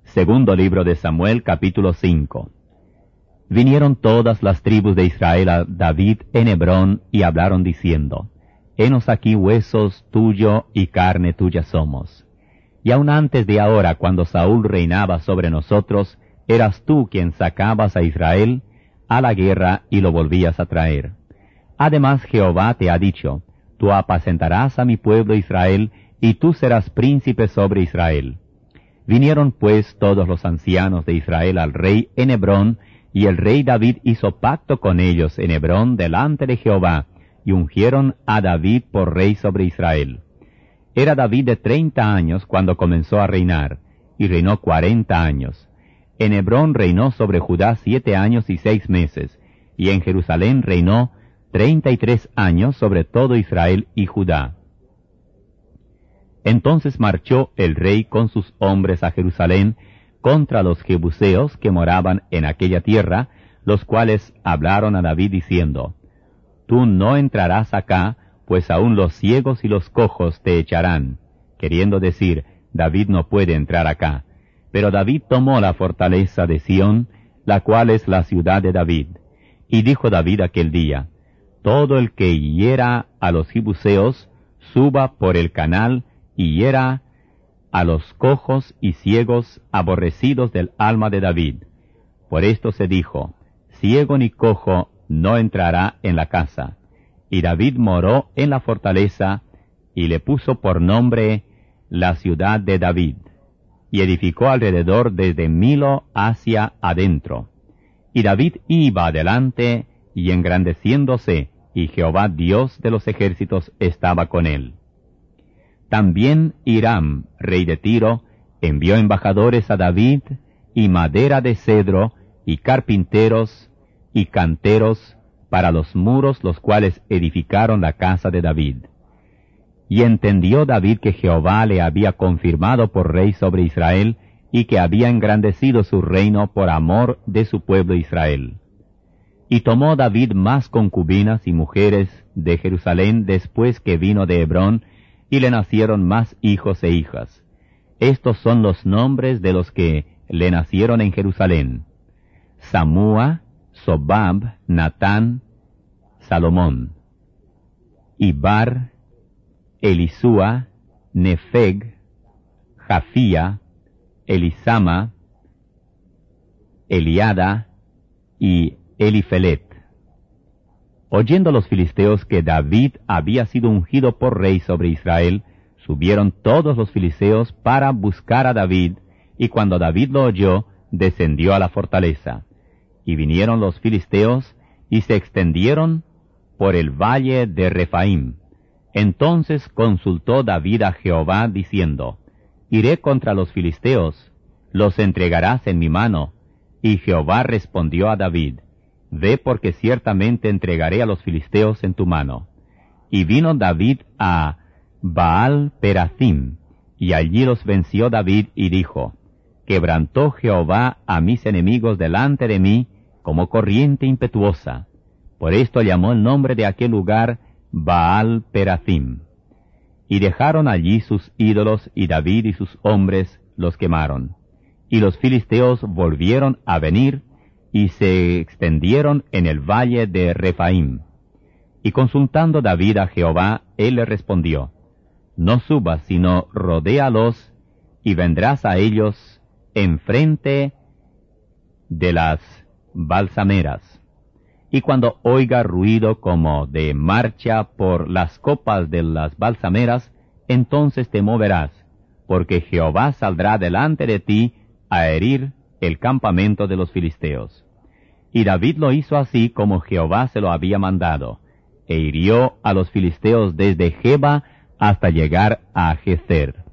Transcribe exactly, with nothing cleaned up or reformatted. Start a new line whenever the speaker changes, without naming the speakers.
Segundo libro de Samuel, capítulo cinco. Vinieron todas las tribus de Israel a David en Hebrón y hablaron diciendo, Henos aquí huesos tuyo y carne tuya somos. Y aun antes de ahora, cuando Saúl reinaba sobre nosotros, eras tú quien sacabas a Israel a la guerra y lo volvías a traer. Además Jehová te ha dicho, tú apacentarás a mi pueblo Israel, y tú serás príncipe sobre Israel. Vinieron pues todos los ancianos de Israel al rey en Hebrón, y el rey David hizo pacto con ellos en Hebrón delante de Jehová, y ungieron a David por rey sobre Israel. Era David de treinta años cuando comenzó a reinar, y reinó cuarenta años. En Hebrón reinó sobre Judá siete años y seis meses, y en Jerusalén reinó treinta y tres años sobre todo Israel y Judá. Entonces marchó el rey con sus hombres a Jerusalén contra los jebuseos que moraban en aquella tierra, los cuales hablaron a David diciendo, Tú no entrarás acá, pues aún los ciegos y los cojos te echarán, queriendo decir, David no puede entrar acá. Pero David tomó la fortaleza de Sión, la cual es la ciudad de David. Y dijo David aquel día, Todo el que hiera a los jebuseos, suba por el canal, y hiera a los cojos y ciegos aborrecidos del alma de David. Por esto se dijo, ciego ni cojo no entrará en la casa. Y David moró en la fortaleza, y le puso por nombre la ciudad de David, y edificó alrededor desde Milo hacia adentro. Y David iba adelante, y engrandeciéndose, y Jehová Dios de los ejércitos estaba con él. También Hiram, rey de Tiro, envió embajadores a David, y madera de cedro, y carpinteros, y canteros, para los muros los cuales edificaron la casa de David. Y entendió David que Jehová le había confirmado por rey sobre Israel, y que había engrandecido su reino por amor de su pueblo Israel. Y tomó David más concubinas y mujeres de Jerusalén después que vino de Hebrón, y le nacieron más hijos e hijas. Estos son los nombres de los que le nacieron en Jerusalén: Samúa, Sobab, Natán, Salomón, Ibar, Elisúa, Nefeg, Jafía, Elisama, Eliada y Elifelet. Oyendo los filisteos que David había sido ungido por rey sobre Israel, subieron todos los filisteos para buscar a David, y cuando David lo oyó, descendió a la fortaleza. Y vinieron los filisteos, y se extendieron por el valle de Refaim. Entonces consultó David a Jehová, diciendo, Iré contra los filisteos, los entregarás en mi mano. Y Jehová respondió a David, Ve, porque ciertamente entregaré a los filisteos en tu mano. Y vino David a Baal Perathim, y allí los venció David, y dijo, Quebrantó Jehová a mis enemigos delante de mí, como corriente impetuosa. Por esto llamó el nombre de aquel lugar Baal Perathim. Y dejaron allí sus ídolos, y David y sus hombres los quemaron. Y los filisteos volvieron a venir, y se extendieron en el valle de Refaim. Y consultando David a Jehová, él le respondió, No subas, sino rodéalos, y vendrás a ellos enfrente de las balsameras. Y cuando oiga ruido como de marcha por las copas de las balsameras, entonces te moverás, porque Jehová saldrá delante de ti a herir el campamento de los filisteos. Y David lo hizo así como Jehová se lo había mandado, e hirió a los filisteos desde Geba hasta llegar a Gezer.